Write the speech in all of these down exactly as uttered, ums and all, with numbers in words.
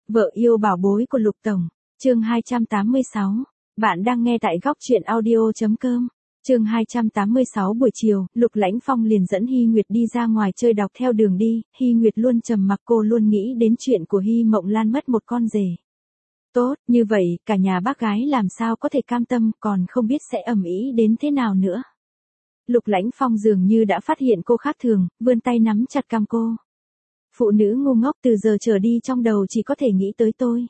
Vợ yêu bảo bối của Lục Tổng, chương hai trăm tám mươi sáu. Bạn đang nghe tại góc truyện audio.com. Chương hai trăm tám mươi sáu. Buổi chiều, Lục Lãnh Phong liền dẫn Hy Nguyệt đi ra ngoài chơi đọc theo đường đi. Hy Nguyệt luôn trầm mặc, cô luôn nghĩ đến chuyện của Hy Mộng Lan mất một con rể. Tốt, như vậy, cả nhà bác gái làm sao có thể cam tâm, còn không biết sẽ ầm ĩ đến thế nào nữa. Lục Lãnh Phong dường như đã phát hiện cô khác thường, vươn tay nắm chặt cằm cô. Phụ nữ ngu ngốc, từ giờ trở đi trong đầu chỉ có thể nghĩ tới tôi.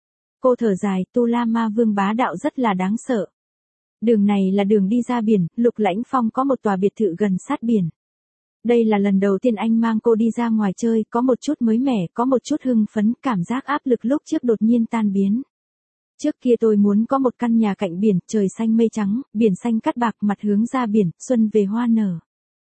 Cô thở dài, Tu La Ma Vương bá đạo rất là đáng sợ. Đường này là đường đi ra biển, Lục Lãnh Phong có một tòa biệt thự gần sát biển. Đây là lần đầu tiên anh mang cô đi ra ngoài chơi, có một chút mới mẻ, có một chút hưng phấn, cảm giác áp lực lúc trước đột nhiên tan biến. Trước kia tôi muốn có một căn nhà cạnh biển, trời xanh mây trắng, biển xanh cát bạc, mặt hướng ra biển, xuân về hoa nở.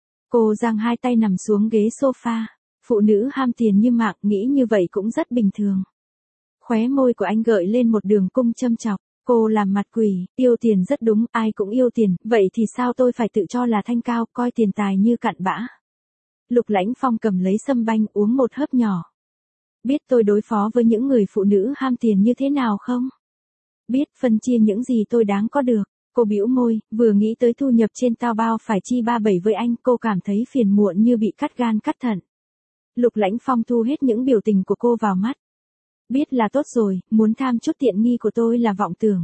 Cô giang hai tay nằm xuống ghế sofa. Phụ nữ ham tiền như mạng, nghĩ như vậy cũng rất bình thường. Khóe môi của anh gợi lên một đường cung châm chọc. Cô làm mặt quỷ, yêu tiền rất đúng, ai cũng yêu tiền, vậy thì sao tôi phải tự cho là thanh cao, coi tiền tài như cặn bã. Lục Lãnh Phong cầm lấy sâm banh uống một hớp nhỏ. Biết tôi đối phó với những người phụ nữ ham tiền như thế nào không? Biết phân chia những gì tôi đáng có được. Cô bĩu môi, vừa nghĩ tới thu nhập trên tao bao phải chi ba bảy với anh, cô cảm thấy phiền muộn như bị cắt gan cắt thận. Lục Lãnh Phong thu hết những biểu tình của cô vào mắt. Biết là tốt rồi, muốn tham chút tiện nghi của tôi là vọng tưởng.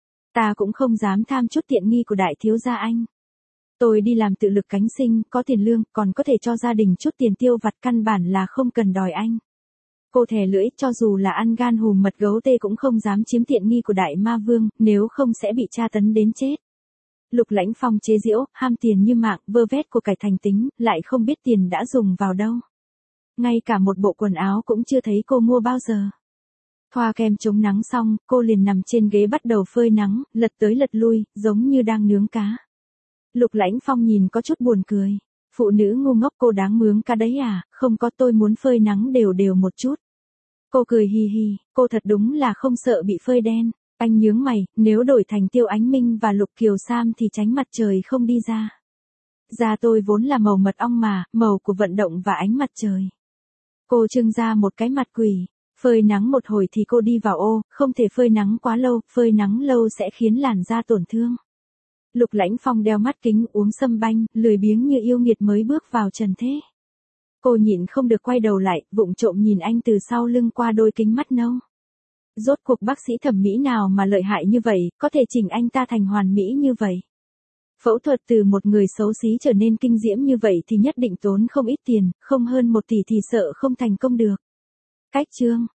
Ta cũng không dám tham chút tiện nghi của đại thiếu gia anh. Tôi đi làm tự lực cánh sinh, có tiền lương, còn có thể cho gia đình chút tiền tiêu vặt, căn bản là không cần đòi anh. Cô thè lưỡi, cho dù là ăn gan hùm mật gấu tê cũng không dám chiếm tiện nghi của đại ma vương, nếu không sẽ bị tra tấn đến chết. Lục Lãnh Phong chế giễu, ham tiền như mạng, vơ vét của cải thành tính, lại không biết tiền đã dùng vào đâu. Ngay cả một bộ quần áo cũng chưa thấy cô mua bao giờ. Thoa kem chống nắng xong, cô liền nằm trên ghế bắt đầu phơi nắng, lật tới lật lui, giống như đang nướng cá. Lục Lãnh Phong nhìn có chút buồn cười. Phụ nữ ngu ngốc, cô đáng mướn cá đấy à, không có, tôi muốn phơi nắng đều đều một chút. Cô cười hì hì, cô thật đúng là không sợ bị phơi đen. Anh nhướng mày, nếu đổi thành Tiêu Ánh Minh và Lục Kiều Sam thì tránh mặt trời không đi ra. Da tôi vốn là màu mật ong mà, màu của vận động và ánh mặt trời. Cô trưng ra một cái mặt quỷ. Phơi nắng một hồi thì cô đi vào ô, không thể phơi nắng quá lâu, phơi nắng lâu sẽ khiến làn da tổn thương. Lục Lãnh Phong đeo mắt kính, uống sâm banh, lười biếng như yêu nghiệt mới bước vào trần thế. Cô nhịn không được quay đầu lại, vụng trộm nhìn anh từ sau lưng qua đôi kính mắt nâu. Rốt cuộc bác sĩ thẩm mỹ nào mà lợi hại như vậy, có thể chỉnh anh ta thành hoàn mỹ như vậy. Phẫu thuật từ một người xấu xí trở nên kinh diễm như vậy thì nhất định tốn không ít tiền, không hơn một tỷ thì sợ không thành công được. Cách chương,